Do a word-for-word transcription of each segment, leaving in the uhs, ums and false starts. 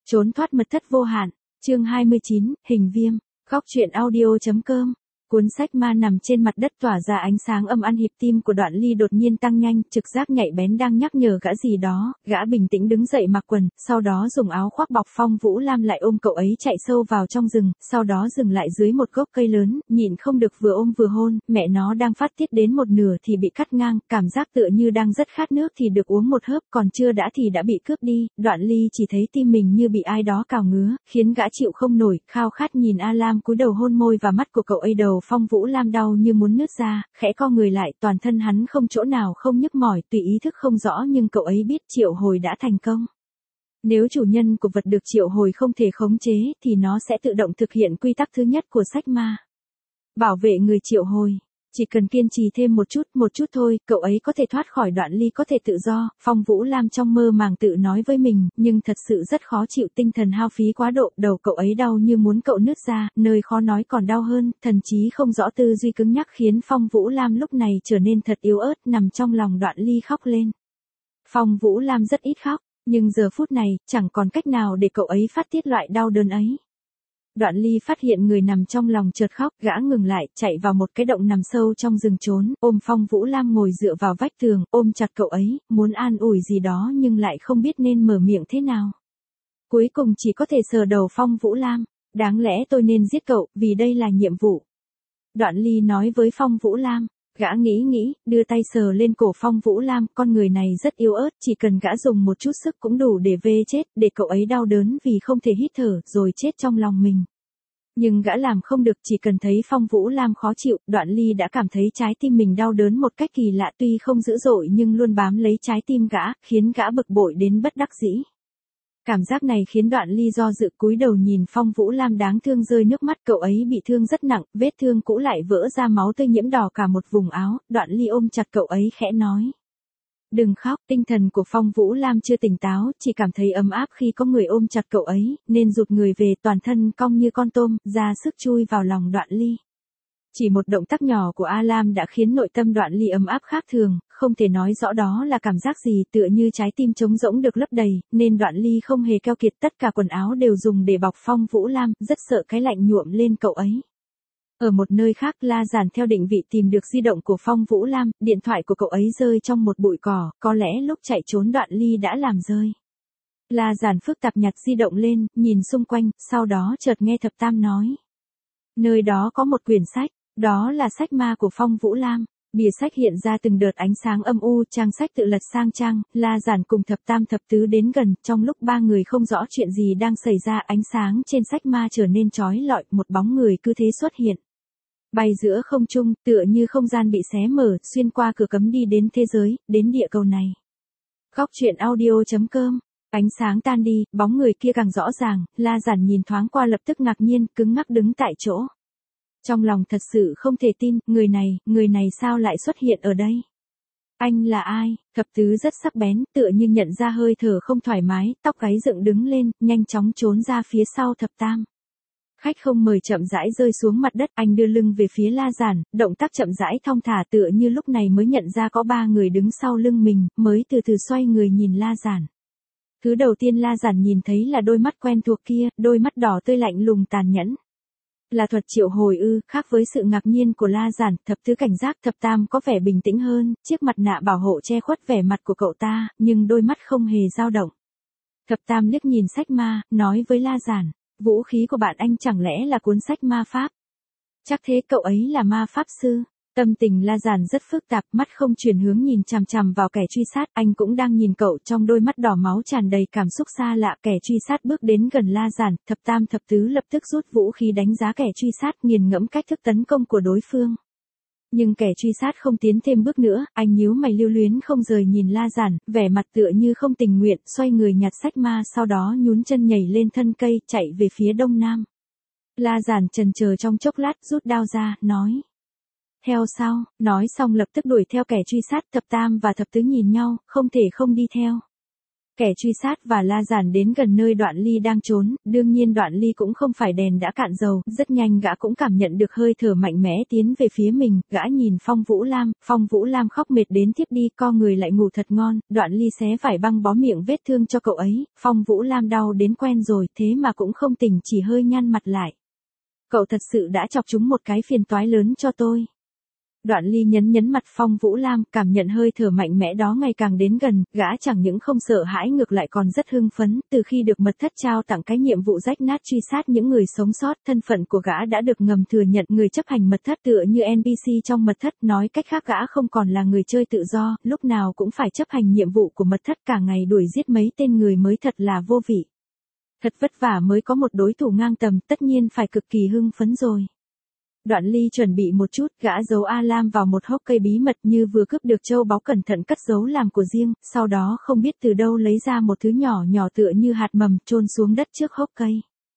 Trốn thoát mật thất vô hạn, chương hai mươi chín, hình viêm, góc truyện audio.com. Cuốn sách ma nằm trên mặt đất tỏa ra ánh sáng âm ăn hiệp tim của Đoạn Ly đột nhiên tăng nhanh, trực giác nhạy bén đang nhắc nhở gã gì đó, gã bình tĩnh đứng dậy mặc quần, sau đó dùng áo khoác bọc Phong Vũ Lam lại ôm cậu ấy chạy sâu vào trong rừng, sau đó dừng lại dưới một gốc cây lớn, nhịn không được vừa ôm vừa hôn, mẹ nó đang phát tiết đến một nửa thì bị cắt ngang, cảm giác tựa như đang rất khát nước thì được uống một hớp, còn chưa đã thì đã bị cướp đi, Đoạn Ly chỉ thấy tim mình như bị ai đó cào ngứa, khiến gã chịu không nổi, khao khát nhìn A Lam cúi đầu hôn môi và mắt của cậu ấy. Đầu Phong Vũ Lam đau như muốn nứt ra, khẽ co người lại, toàn thân hắn không chỗ nào không nhức mỏi, tùy ý thức không rõ nhưng cậu ấy biết triệu hồi đã thành công. Nếu chủ nhân của vật được triệu hồi không thể khống chế, thì nó sẽ tự động thực hiện quy tắc thứ nhất của sách ma. Bảo vệ người triệu hồi. Chỉ cần kiên trì thêm một chút, một chút thôi, cậu ấy có thể thoát khỏi Đoạn Ly, có thể tự do, Phong Vũ Lam trong mơ màng tự nói với mình, nhưng thật sự rất khó chịu, tinh thần hao phí quá độ, đầu cậu ấy đau như muốn cậu nứt ra, nơi khó nói còn đau hơn, thần trí không rõ tư duy cứng nhắc khiến Phong Vũ Lam lúc này trở nên thật yếu ớt, nằm trong lòng Đoạn Ly khóc lên. Phong Vũ Lam rất ít khóc, nhưng giờ phút này, chẳng còn cách nào để cậu ấy phát tiết loại đau đớn ấy. Đoạn Ly phát hiện người nằm trong lòng chợt khóc, gã ngừng lại, chạy vào một cái động nằm sâu trong rừng trốn, ôm Phong Vũ Lam ngồi dựa vào vách tường, ôm chặt cậu ấy, muốn an ủi gì đó nhưng lại không biết nên mở miệng thế nào. Cuối cùng chỉ có thể sờ đầu Phong Vũ Lam, đáng lẽ tôi nên giết cậu, vì đây là nhiệm vụ. Đoạn Ly nói với Phong Vũ Lam. Gã nghĩ nghĩ, đưa tay sờ lên cổ Phong Vũ Lam, con người này rất yếu ớt, chỉ cần gã dùng một chút sức cũng đủ để vê chết, để cậu ấy đau đớn vì không thể hít thở, rồi chết trong lòng mình. Nhưng gã làm không được, chỉ cần thấy Phong Vũ Lam khó chịu, Đoạn Ly đã cảm thấy trái tim mình đau đớn một cách kỳ lạ, tuy không dữ dội nhưng luôn bám lấy trái tim gã, khiến gã bực bội đến bất đắc dĩ. Cảm giác này khiến Đoạn Ly do dự, cúi đầu nhìn Phong Vũ Lam đáng thương rơi nước mắt, cậu ấy bị thương rất nặng, vết thương cũ lại vỡ ra máu tươi nhiễm đỏ cả một vùng áo, Đoạn Ly ôm chặt cậu ấy khẽ nói. Đừng khóc, tinh thần của Phong Vũ Lam chưa tỉnh táo, chỉ cảm thấy ấm áp khi có người ôm chặt cậu ấy, nên rụt người về, toàn thân cong như con tôm, ra sức chui vào lòng Đoạn Ly. Chỉ một động tác nhỏ của A Lam đã khiến nội tâm Đoạn Ly ấm áp khác thường, không thể nói rõ đó là cảm giác gì, tựa như trái tim trống rỗng được lấp đầy, nên Đoạn Ly không hề keo kiệt, tất cả quần áo đều dùng để bọc Phong Vũ Lam, rất sợ cái lạnh nhuộm lên cậu ấy. Ở một nơi khác, La Giản theo định vị tìm được di động của Phong Vũ Lam, điện thoại của cậu ấy rơi trong một bụi cỏ, có lẽ lúc chạy trốn Đoạn Ly đã làm rơi. La Giản phức tạp nhặt di động lên, nhìn xung quanh, sau đó chợt nghe Thập Tam nói. Nơi đó có một quyển sách. Đó là sách ma của Phong Vũ Lam. Bìa sách hiện ra từng đợt ánh sáng âm u, trang sách tự lật sang trang, La Giản cùng Thập Tam Thập Tứ đến gần, trong lúc ba người không rõ chuyện gì đang xảy ra, ánh sáng trên sách ma trở nên chói lọi, một bóng người cứ thế xuất hiện. Bay giữa không trung, tựa như không gian bị xé mở, xuyên qua cửa cấm đi đến thế giới, đến địa cầu này. Góc truyện audio.com. Ánh sáng tan đi, bóng người kia càng rõ ràng, La Giản nhìn thoáng qua lập tức ngạc nhiên, cứng ngắc đứng tại chỗ. Trong lòng thật sự không thể tin, người này, người này sao lại xuất hiện ở đây? Anh là ai? Thập Tứ rất sắc bén, tựa như nhận ra hơi thở không thoải mái, tóc gáy dựng đứng lên, nhanh chóng trốn ra phía sau Thập Tam. Khách không mời chậm rãi rơi xuống mặt đất, anh đưa lưng về phía La Giản, động tác chậm rãi thong thả, tựa như lúc này mới nhận ra có ba người đứng sau lưng mình, mới từ từ xoay người nhìn La Giản. Thứ đầu tiên La Giản nhìn thấy là đôi mắt quen thuộc kia, đôi mắt đỏ tươi lạnh lùng tàn nhẫn. Là thuật triệu hồi ư? Khác với sự ngạc nhiên của La Giản, Thập Tứ cảnh giác, Thập Tam có vẻ bình tĩnh hơn, chiếc mặt nạ bảo hộ che khuất vẻ mặt của cậu ta, nhưng đôi mắt không hề dao động. Thập Tam liếc nhìn sách ma, nói với La Giản, vũ khí của bạn anh chẳng lẽ là cuốn sách ma pháp? Chắc thế, cậu ấy là ma pháp sư. Tâm tình La Giản rất phức tạp, mắt không chuyển hướng nhìn chằm chằm vào kẻ truy sát, anh cũng đang nhìn cậu, trong đôi mắt đỏ máu tràn đầy cảm xúc xa lạ. Kẻ truy sát bước đến gần La Giản, Thập Tam Thập Tứ lập tức rút vũ khí đánh giá kẻ truy sát, nghiền ngẫm cách thức tấn công của đối phương. Nhưng kẻ truy sát không tiến thêm bước nữa, anh nhíu mày lưu luyến không rời nhìn La Giản, vẻ mặt tựa như không tình nguyện, xoay người nhặt sách ma, sau đó nhún chân nhảy lên thân cây, chạy về phía đông nam. La Giản chần chờ trong chốc lát, rút đao ra, nói. Theo sau, nói xong lập tức đuổi theo kẻ truy sát. Thập Tam và Thập Tứ nhìn nhau, không thể không đi theo. Kẻ truy sát và La Giản đến gần nơi Đoạn Ly đang trốn, đương nhiên Đoạn Ly cũng không phải đèn đã cạn dầu, rất nhanh gã cũng cảm nhận được hơi thở mạnh mẽ tiến về phía mình, gã nhìn Phong Vũ Lam, Phong Vũ Lam khóc mệt đến thiếp đi, co người lại ngủ thật ngon, Đoạn Ly xé vải băng bó miệng vết thương cho cậu ấy, Phong Vũ Lam đau đến quen rồi, thế mà cũng không tỉnh, chỉ hơi nhăn mặt lại. Cậu thật sự đã chọc chúng một cái phiền toái lớn cho tôi. Đoạn Ly nhấn nhấn mặt Phong Vũ Lam, cảm nhận hơi thở mạnh mẽ đó ngày càng đến gần, gã chẳng những không sợ hãi ngược lại còn rất hưng phấn, từ khi được mật thất trao tặng cái nhiệm vụ rách nát truy sát những người sống sót, thân phận của gã đã được ngầm thừa nhận, người chấp hành mật thất tựa như en pê xê trong mật thất, nói cách khác gã không còn là người chơi tự do, lúc nào cũng phải chấp hành nhiệm vụ của mật thất, cả ngày đuổi giết mấy tên người mới thật là vô vị. Thật vất vả mới có một đối thủ ngang tầm, tất nhiên phải cực kỳ hưng phấn rồi. Đoạn Ly chuẩn bị một chút, gã giấu A Lam vào một hốc cây bí mật như vừa cướp được châu báu, cẩn thận cất giấu làm của riêng, sau đó không biết từ đâu lấy ra một thứ nhỏ nhỏ tựa như hạt mầm, chôn xuống đất trước hốc cây.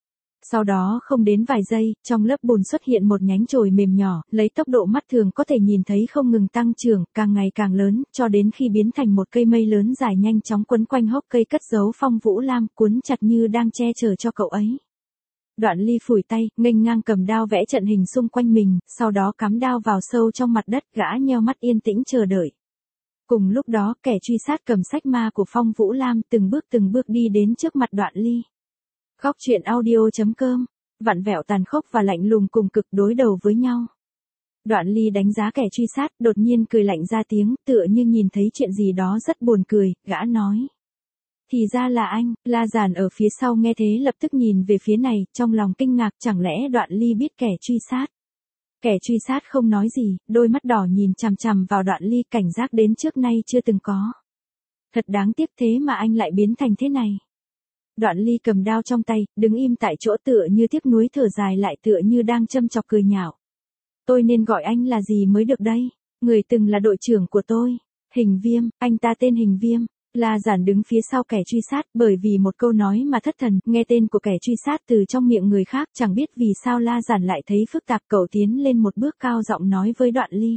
Sau đó không đến vài giây, trong lớp bùn xuất hiện một nhánh chồi mềm nhỏ, lấy tốc độ mắt thường có thể nhìn thấy không ngừng tăng trưởng, càng ngày càng lớn, cho đến khi biến thành một cây mây lớn dài nhanh chóng quấn quanh hốc cây cất giấu Phong Vũ Lam, cuốn chặt như đang che chở cho cậu ấy. Đoạn Ly phủi tay, nghênh ngang cầm đao vẽ trận hình xung quanh mình, sau đó cắm đao vào sâu trong mặt đất, gã nheo mắt yên tĩnh chờ đợi. Cùng lúc đó, kẻ truy sát cầm sách ma của Phong Vũ Lam từng bước từng bước đi đến trước mặt Đoạn Ly. Khóc chuyện audio chấm com, vặn vẹo tàn khốc và lạnh lùng cùng cực đối đầu với nhau. Đoạn Ly đánh giá kẻ truy sát, đột nhiên cười lạnh ra tiếng, tựa như nhìn thấy chuyện gì đó rất buồn cười, gã nói. Thì ra là anh, La Giản ở phía sau nghe thế lập tức nhìn về phía này, trong lòng kinh ngạc, chẳng lẽ Đoạn Ly biết kẻ truy sát. Kẻ truy sát không nói gì, đôi mắt đỏ nhìn chằm chằm vào Đoạn Ly, cảnh giác đến trước nay chưa từng có. Thật đáng tiếc, thế mà anh lại biến thành thế này. Đoạn Ly cầm đao trong tay, đứng im tại chỗ tựa như tiếc nuối, thở dài lại tựa như đang châm chọc cười nhạo. Tôi nên gọi anh là gì mới được đây? Người từng là đội trưởng của tôi. Hình Viêm, anh ta tên Hình Viêm. La Giản đứng phía sau kẻ truy sát, bởi vì một câu nói mà thất thần, nghe tên của kẻ truy sát từ trong miệng người khác, chẳng biết vì sao La Giản lại thấy phức tạp, cậu tiến lên một bước cao giọng nói với Đoạn Ly.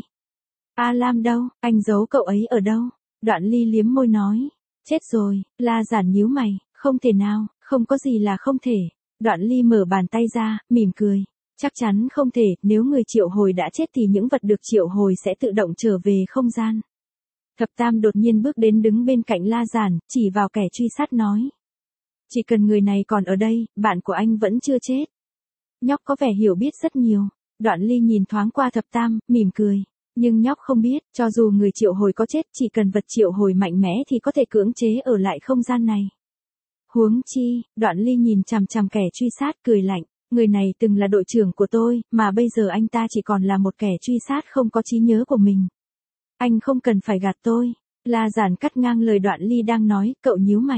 A Lam đâu, anh giấu cậu ấy ở đâu? Đoạn Ly liếm môi nói. Chết rồi, La Giản nhíu mày, không thể nào, không có gì là không thể. Đoạn Ly mở bàn tay ra, mỉm cười. Chắc chắn không thể, nếu người triệu hồi đã chết thì những vật được triệu hồi sẽ tự động trở về không gian. Thập Tam đột nhiên bước đến đứng bên cạnh La Giản, chỉ vào kẻ truy sát nói. Chỉ cần người này còn ở đây, bạn của anh vẫn chưa chết. Nhóc có vẻ hiểu biết rất nhiều. Đoạn Ly nhìn thoáng qua Thập Tam, mỉm cười. Nhưng nhóc không biết, cho dù người triệu hồi có chết, chỉ cần vật triệu hồi mạnh mẽ thì có thể cưỡng chế ở lại không gian này. Huống chi, Đoạn Ly nhìn chằm chằm kẻ truy sát cười lạnh. Người này từng là đội trưởng của tôi, mà bây giờ anh ta chỉ còn là một kẻ truy sát không có trí nhớ của mình. Anh không cần phải gạt tôi. La Giản cắt ngang lời Đoạn Ly đang nói, cậu nhíu mày.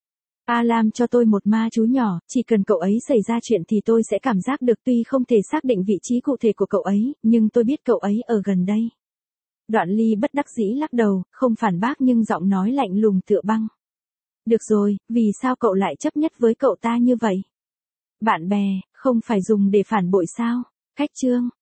A Lam cho tôi một ma chú nhỏ, chỉ cần cậu ấy xảy ra chuyện thì tôi sẽ cảm giác được, tuy không thể xác định vị trí cụ thể của cậu ấy, nhưng tôi biết cậu ấy ở gần đây. Đoạn Ly bất đắc dĩ lắc đầu, không phản bác nhưng giọng nói lạnh lùng tựa băng. Được rồi, vì sao cậu lại chấp nhất với cậu ta như vậy? Bạn bè, không phải dùng để phản bội sao? Khách chương.